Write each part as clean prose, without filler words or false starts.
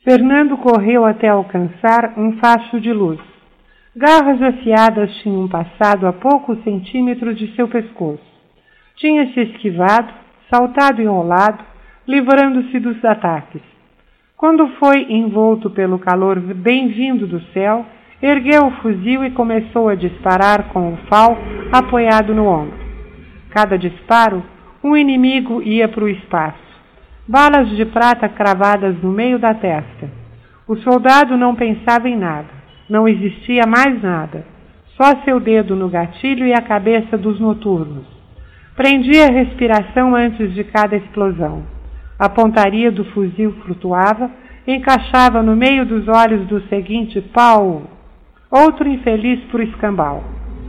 Fernando correu até alcançar um facho de luz. Garras afiadas tinham passado a poucos centímetros de seu pescoço. Tinha-se esquivado, saltado e rolado, livrando-se dos ataques. Quando foi envolto pelo calor bem-vindo do céu, ergueu o fuzil e começou a disparar com o fal apoiado no ombro. Cada disparo, um inimigo ia para o espaço. Balas de prata cravadas no meio da testa. O soldado não pensava em nada. Não existia mais nada. Só seu dedo no gatilho e a cabeça dos noturnos. Prendia a respiração antes de cada explosão. A pontaria do fuzil flutuava, encaixava no meio dos olhos do seguinte pau. Outro infeliz por escambau.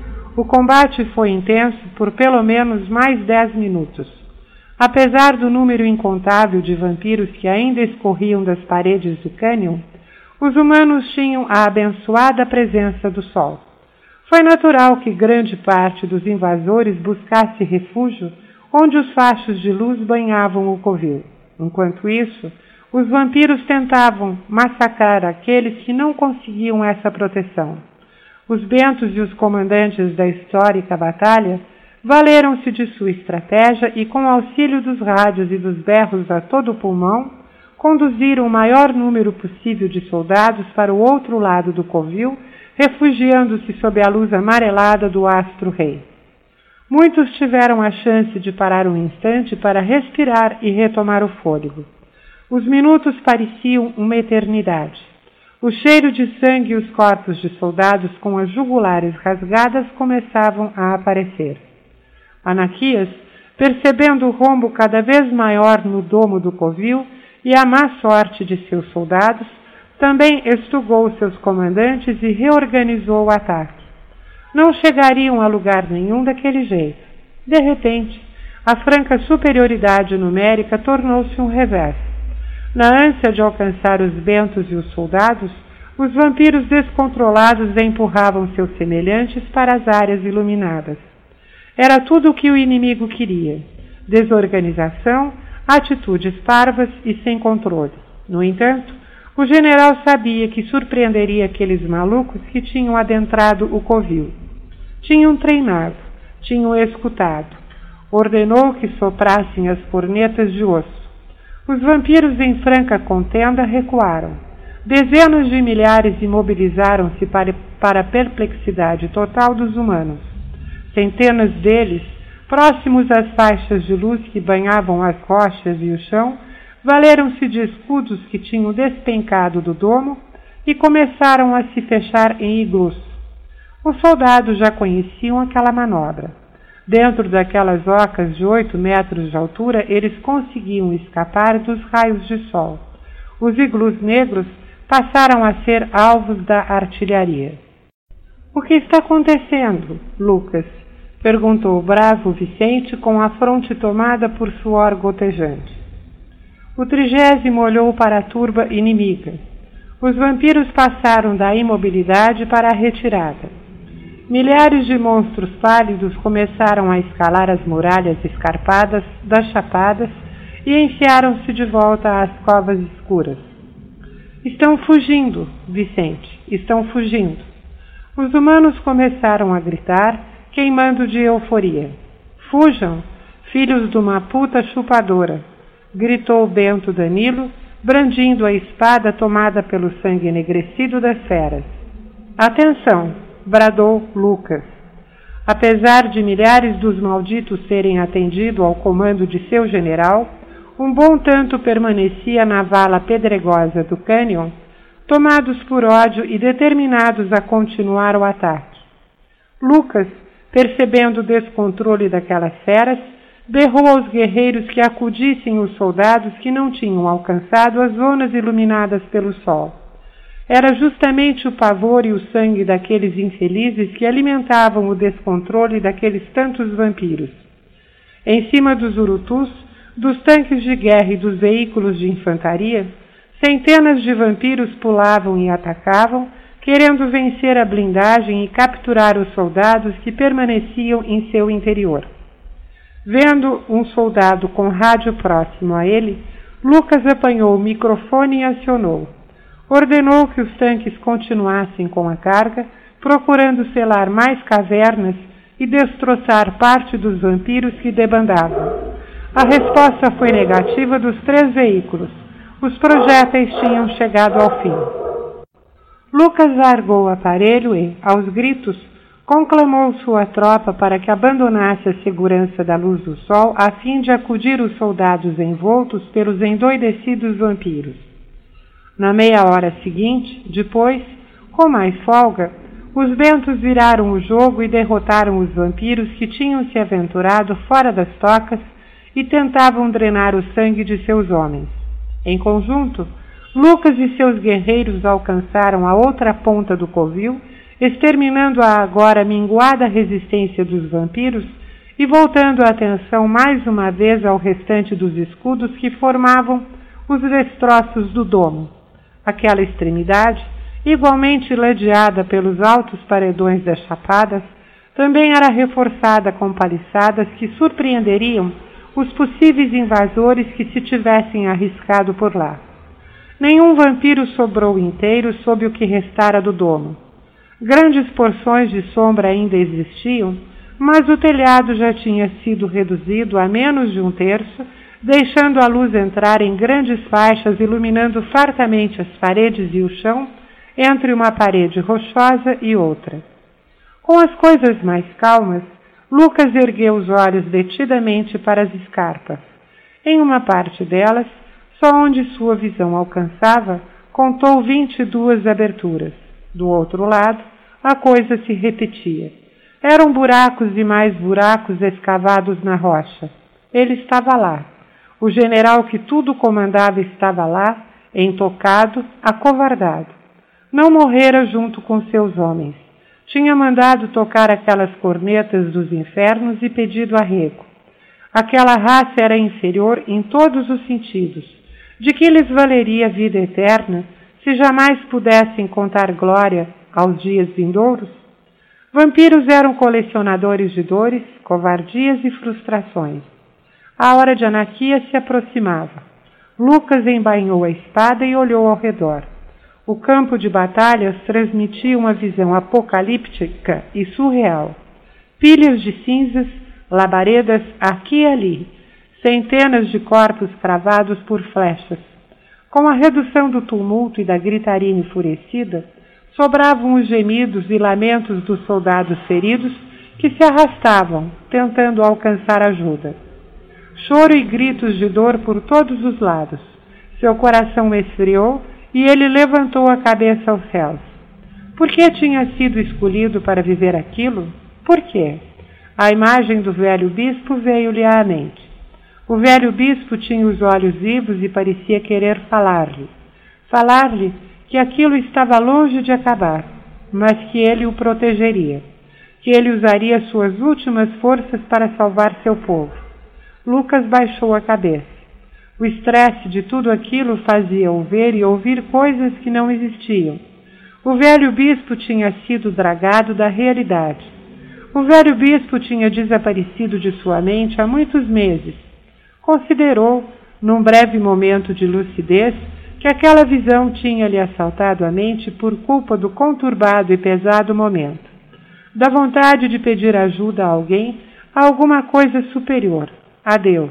O combate foi intenso por pelo menos mais 10 minutos. Apesar do número incontável de vampiros que ainda escorriam das paredes do cânion, os humanos tinham a abençoada presença do sol. Foi natural que grande parte dos invasores buscasse refúgio onde os fachos de luz banhavam o covil. Enquanto isso, os vampiros tentavam massacrar aqueles que não conseguiam essa proteção. Os bentos e os comandantes da histórica batalha valeram-se de sua estratégia e, com o auxílio dos rádios e dos berros a todo pulmão, conduziram o maior número possível de soldados para o outro lado do covil, refugiando-se sob a luz amarelada do astro-rei. Muitos tiveram a chance de parar um instante para respirar e retomar o fôlego. Os minutos pareciam uma eternidade. O cheiro de sangue e os corpos de soldados com as jugulares rasgadas começavam a aparecer. Anaquias, percebendo o rombo cada vez maior no domo do covil e a má sorte de seus soldados, também estugou seus comandantes e reorganizou o ataque. Não chegariam a lugar nenhum daquele jeito. De repente, a franca superioridade numérica tornou-se um revés. Na ânsia de alcançar os bentos e os soldados, os vampiros descontrolados empurravam seus semelhantes para as áreas iluminadas. Era tudo o que o inimigo queria: desorganização, atitudes parvas e sem controle. No entanto, o general sabia que surpreenderia aqueles malucos que tinham adentrado o covil. Tinham treinado, tinham escutado. Ordenou que soprassem as cornetas de osso. Os vampiros em franca contenda recuaram. Dezenas de milhares imobilizaram-se para a perplexidade total dos humanos. Centenas deles, próximos às faixas de luz que banhavam as rochas e o chão, valeram-se de escudos que tinham despencado do domo e começaram a se fechar em iglus. Os soldados já conheciam aquela manobra. Dentro daquelas ocas de 8 metros de altura, eles conseguiam escapar dos raios de sol. Os iglus negros passaram a ser alvos da artilharia. — O que está acontecendo, Lucas? — perguntou o bravo Vicente com a fronte tomada por suor gotejante. O 30º olhou para a turba inimiga. Os vampiros passaram da imobilidade para a retirada. Milhares de monstros pálidos começaram a escalar as muralhas escarpadas das chapadas e enfiaram-se de volta às covas escuras. Estão fugindo, Vicente, estão fugindo. Os humanos começaram a gritar, queimando de euforia. Fujam, filhos de uma puta chupadora, gritou Bento Danilo, brandindo a espada tomada pelo sangue enegrecido das feras. Atenção, bradou Lucas. Apesar de milhares dos malditos terem atendido ao comando de seu general, um bom tanto permanecia na vala pedregosa do cânion, tomados por ódio e determinados a continuar o ataque. Lucas, percebendo o descontrole daquelas feras, berrou aos guerreiros que acudissem os soldados que não tinham alcançado as zonas iluminadas pelo sol. Era justamente o pavor e o sangue daqueles infelizes que alimentavam o descontrole daqueles tantos vampiros. Em cima dos urutus, dos tanques de guerra e dos veículos de infantaria, centenas de vampiros pulavam e atacavam, querendo vencer a blindagem e capturar os soldados que permaneciam em seu interior. Vendo um soldado com rádio próximo a ele, Lucas apanhou o microfone e acionou. ordenou que os tanques continuassem com a carga, procurando selar mais cavernas e destroçar parte dos vampiros que debandavam. A resposta foi negativa dos 3 veículos. Os projéteis tinham chegado ao fim. Lucas largou o aparelho e, aos gritos, conclamou sua tropa para que abandonasse a segurança da luz do sol a fim de acudir os soldados envoltos pelos endoidecidos vampiros. Na meia hora seguinte, depois, com mais folga, os bentos viraram o jogo e derrotaram os vampiros que tinham se aventurado fora das tocas e tentavam drenar o sangue de seus homens. Em conjunto, Lucas e seus guerreiros alcançaram a outra ponta do covil, exterminando a agora minguada resistência dos vampiros e voltando a atenção mais uma vez ao restante dos escudos que formavam os destroços do domo. Aquela extremidade, igualmente ladeada pelos altos paredões das chapadas, também era reforçada com paliçadas que surpreenderiam os possíveis invasores que se tivessem arriscado por lá. Nenhum vampiro sobrou inteiro sob o que restara do domo. Grandes porções de sombra ainda existiam, mas o telhado já tinha sido reduzido a menos de 1/3, deixando a luz entrar em grandes faixas, iluminando fartamente as paredes e o chão, entre uma parede rochosa e outra. Com as coisas mais calmas, Lucas ergueu os olhos detidamente para as escarpas. Em uma parte delas, só onde sua visão alcançava, contou 22 aberturas. Do outro lado, a coisa se repetia. Eram buracos e mais buracos escavados na rocha. Ele estava lá. O general que tudo comandava estava lá, entocado, acovardado. Não morrera junto com seus homens. Tinha mandado tocar aquelas cornetas dos infernos e pedido arrego. Aquela raça era inferior em todos os sentidos. De que lhes valeria a vida eterna, se jamais pudessem contar glória aos dias vindouros? Vampiros eram colecionadores de dores, covardias e frustrações. A hora de anarquia se aproximava. Lucas embainhou a espada e olhou ao redor. O campo de batalhas transmitia uma visão apocalíptica e surreal. Pilhas de cinzas, labaredas aqui e ali, centenas de corpos cravados por flechas. Com a redução do tumulto e da gritaria enfurecida, sobravam os gemidos e lamentos dos soldados feridos que se arrastavam, tentando alcançar ajuda. Choro e gritos de dor por todos os lados. Seu coração esfriou e ele levantou a cabeça aos céus. Por que tinha sido escolhido para viver aquilo? Por quê? A imagem do velho bispo veio-lhe à mente. O velho bispo tinha os olhos vivos e parecia querer falar-lhe. Falar-lhe que aquilo estava longe de acabar, mas que ele o protegeria, que ele usaria suas últimas forças para salvar seu povo. Lucas baixou a cabeça. O estresse de tudo aquilo fazia-o ver e ouvir coisas que não existiam. O velho bispo tinha sido dragado da realidade. O velho bispo tinha desaparecido de sua mente há muitos meses. Considerou, num breve momento de lucidez, que aquela visão tinha-lhe assaltado a mente por culpa do conturbado e pesado momento, da vontade de pedir ajuda a alguém, a alguma coisa superior, a Deus.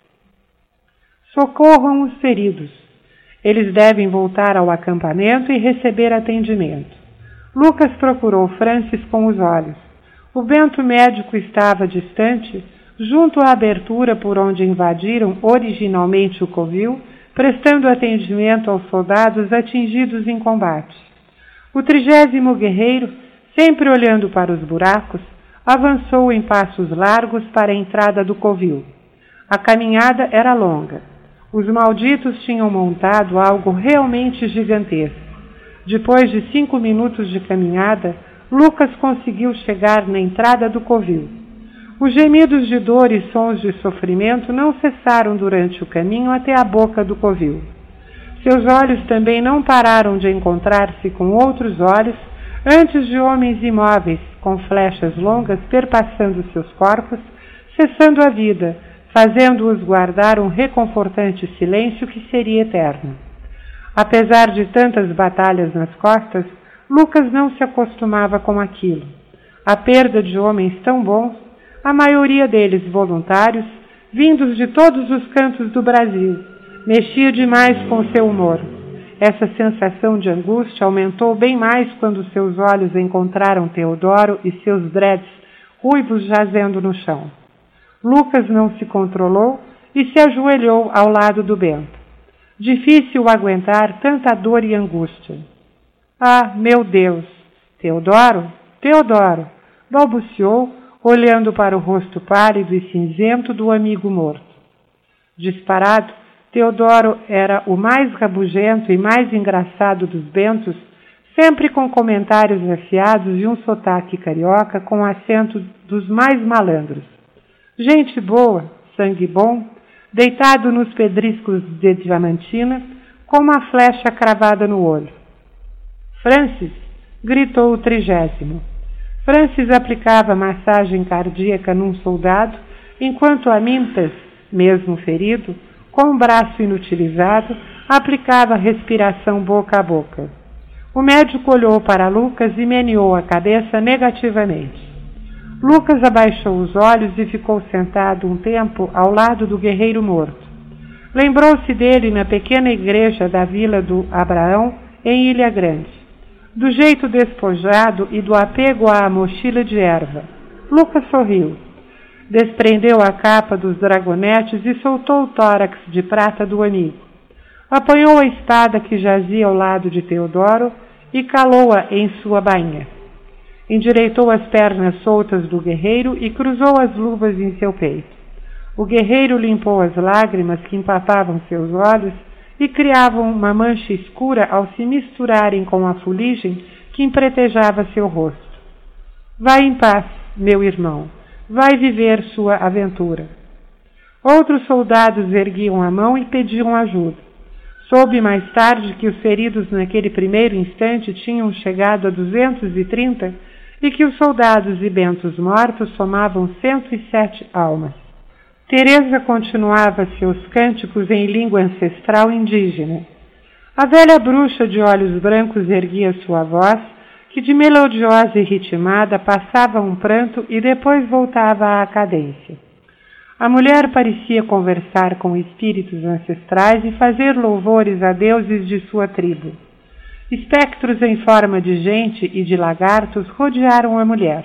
Socorram os feridos. Eles devem voltar ao acampamento e receber atendimento. Lucas procurou Francis com os olhos. O bento médico estava distante, junto à abertura por onde invadiram originalmente o covil, prestando atendimento aos soldados atingidos em combate. O 30º guerreiro, sempre olhando para os buracos, avançou em passos largos para a entrada do covil. A caminhada era longa. Os malditos tinham montado algo realmente gigantesco. Depois de 5 minutos de caminhada, Lucas conseguiu chegar na entrada do covil. Os gemidos de dor e sons de sofrimento não cessaram durante o caminho até a boca do covil. Seus olhos também não pararam de encontrar-se com outros olhos antes de homens imóveis, com flechas longas perpassando seus corpos, cessando a vida, fazendo-os guardar um reconfortante silêncio que seria eterno. Apesar de tantas batalhas nas costas, Lucas não se acostumava com aquilo. A perda de homens tão bons, a maioria deles voluntários, vindos de todos os cantos do Brasil, mexia demais com seu humor. Essa sensação de angústia aumentou bem mais quando seus olhos encontraram Teodoro e seus dreads ruivos jazendo no chão. Lucas não se controlou e se ajoelhou ao lado do Bento. Difícil aguentar tanta dor e angústia. Ah, meu Deus! Teodoro? Teodoro! Balbuciou, olhando para o rosto pálido e cinzento do amigo morto. Disparado, Teodoro era o mais rabugento e mais engraçado dos Bentos, sempre com comentários afiados e um sotaque carioca com acento dos mais malandros. Gente boa, sangue bom, deitado nos pedriscos de Diamantina, com uma flecha cravada no olho. Francis! Gritou o 30º. Francis aplicava massagem cardíaca num soldado, enquanto Amintas, mesmo ferido, com o braço inutilizado, aplicava respiração boca a boca. O médico olhou para Lucas e meneou a cabeça negativamente. Lucas abaixou os olhos e ficou sentado um tempo ao lado do guerreiro morto. Lembrou-se dele na pequena igreja da Vila do Abraão, em Ilha Grande. Do jeito despojado e do apego à mochila de erva. Lucas sorriu. Desprendeu a capa dos dragonetes e soltou o tórax de prata do amigo. Apanhou a espada que jazia ao lado de Teodoro e calou-a em sua bainha. Endireitou as pernas soltas do guerreiro e cruzou as luvas em seu peito. O guerreiro limpou as lágrimas que empapavam seus olhos e criavam uma mancha escura ao se misturarem com a fuligem que empretejava seu rosto. Vai em paz, meu irmão. Vai viver sua aventura. Outros soldados erguiam a mão e pediam ajuda. Soube mais tarde que os feridos naquele primeiro instante tinham chegado a 230 e que os soldados e bentos mortos somavam 107 almas. Teresa continuava seus cânticos em língua ancestral indígena. A velha bruxa de olhos brancos erguia sua voz, que de melodiosa e ritmada passava um pranto e depois voltava à cadência. A mulher parecia conversar com espíritos ancestrais e fazer louvores a deuses de sua tribo. Espectros em forma de gente e de lagartos rodearam a mulher.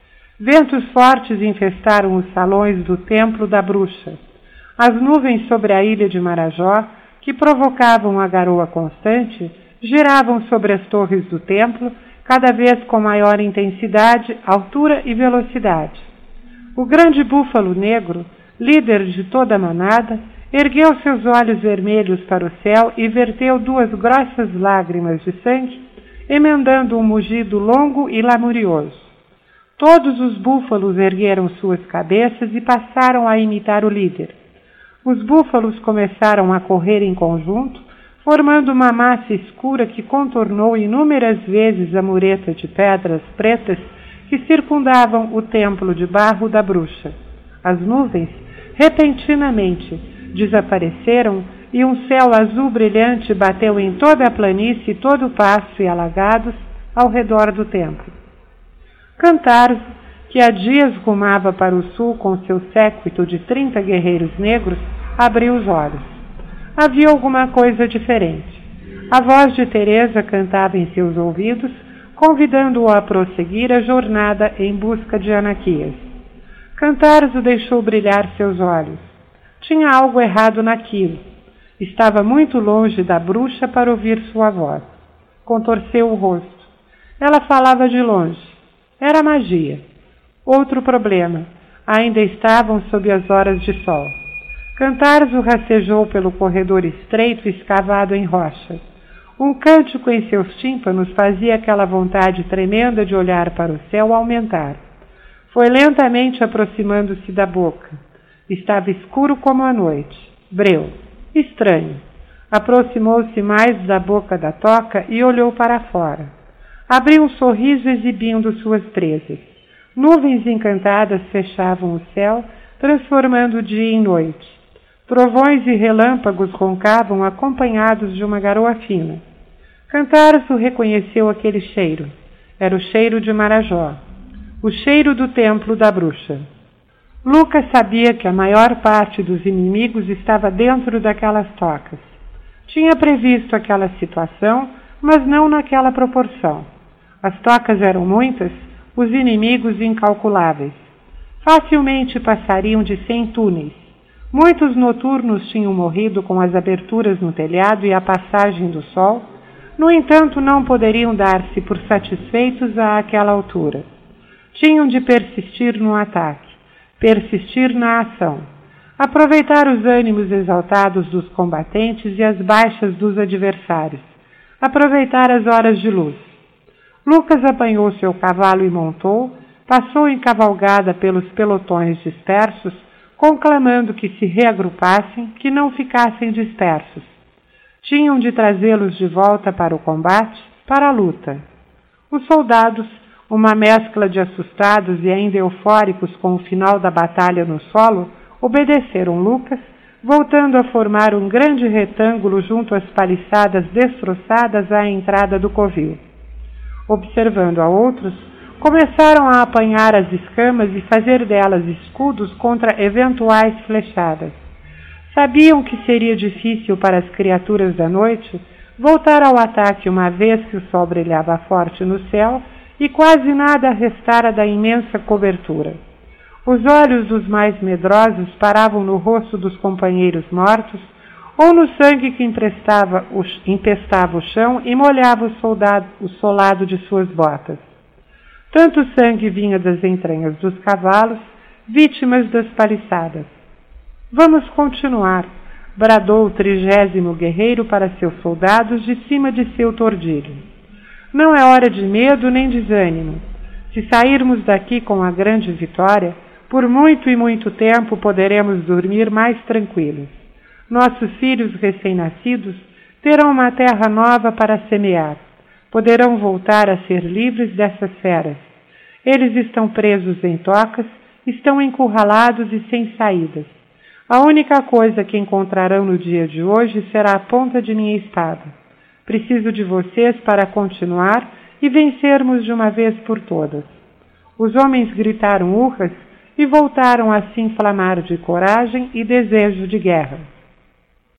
Ventos fortes infestaram os salões do templo da bruxa. As nuvens sobre a ilha de Marajó, que provocavam a garoa constante, giravam sobre as torres do templo, cada vez com maior intensidade, altura e velocidade. O grande búfalo negro, líder de toda a manada, ergueu seus olhos vermelhos para o céu e verteu 2 grossas lágrimas de sangue, emendando um mugido longo e lamurioso. Todos os búfalos ergueram suas cabeças e passaram a imitar o líder. Os búfalos começaram a correr em conjunto, formando uma massa escura que contornou inúmeras vezes a mureta de pedras pretas que circundavam o templo de barro da bruxa. As nuvens, repentinamente, desapareceram e um céu azul brilhante bateu em toda a planície, todo o pasto e alagados ao redor do templo. Cantarzo, que há dias rumava para o sul com seu séquito de 30 guerreiros negros, abriu os olhos. Havia alguma coisa diferente. A voz de Teresa cantava em seus ouvidos, convidando-o a prosseguir a jornada em busca de Anaquias. Cantarzo deixou brilhar seus olhos. Tinha algo errado naquilo. Estava muito longe da bruxa para ouvir sua voz. Contorceu o rosto. Ela falava de longe. Era magia. Outro problema. Ainda estavam sob as horas de sol. Cantarzo rastejou pelo corredor estreito escavado em rocha. Um cântico em seus tímpanos fazia aquela vontade tremenda de olhar para o céu aumentar. Foi lentamente aproximando-se da boca. Estava escuro como a noite. Breu. Estranho. Aproximou-se mais da boca da toca e olhou para fora. Abriu um sorriso exibindo suas presas. Nuvens encantadas fechavam o céu, transformando o dia em noite. Trovões e relâmpagos roncavam acompanhados de uma garoa fina. Cantarço reconheceu aquele cheiro. Era o cheiro de Marajó, o cheiro do templo da bruxa. Lucas sabia que a maior parte dos inimigos estava dentro daquelas tocas. Tinha previsto aquela situação, mas não naquela proporção. As tocas eram muitas, os inimigos incalculáveis. Facilmente passariam de 100 túneis. Muitos noturnos tinham morrido com as aberturas no telhado e a passagem do sol. No entanto, não poderiam dar-se por satisfeitos àquela altura. Tinham de persistir no ataque, persistir na ação, aproveitar os ânimos exaltados dos combatentes e as baixas dos adversários, aproveitar as horas de luz. Lucas apanhou seu cavalo e montou, passou em cavalgada pelos pelotões dispersos, conclamando que se reagrupassem, que não ficassem dispersos. Tinham de trazê-los de volta para o combate, para a luta. Os soldados, uma mescla de assustados e ainda eufóricos com o final da batalha no solo, obedeceram Lucas, voltando a formar um grande retângulo junto às paliçadas destroçadas à entrada do covil. Observando a outros, começaram a apanhar as escamas e fazer delas escudos contra eventuais flechadas. Sabiam que seria difícil para as criaturas da noite voltar ao ataque uma vez que o sol brilhava forte no céu e quase nada restara da imensa cobertura. Os olhos dos mais medrosos paravam no rosto dos companheiros mortos ou no sangue que empestava o chão e molhava o solado de suas botas. Tanto sangue vinha das entranhas dos cavalos, vítimas das paliçadas. Vamos continuar, bradou o 30º guerreiro para seus soldados de cima de seu tordilho. Não é hora de medo nem desânimo. Se sairmos daqui com a grande vitória, por muito e muito tempo poderemos dormir mais tranquilos. Nossos filhos recém-nascidos terão uma terra nova para semear. Poderão voltar a ser livres dessas feras. Eles estão presos em tocas, estão encurralados e sem saídas. A única coisa que encontrarão no dia de hoje será a ponta de minha espada. Preciso de vocês para continuar e vencermos de uma vez por todas. Os homens gritaram urras e voltaram a se inflamar de coragem e desejo de guerra.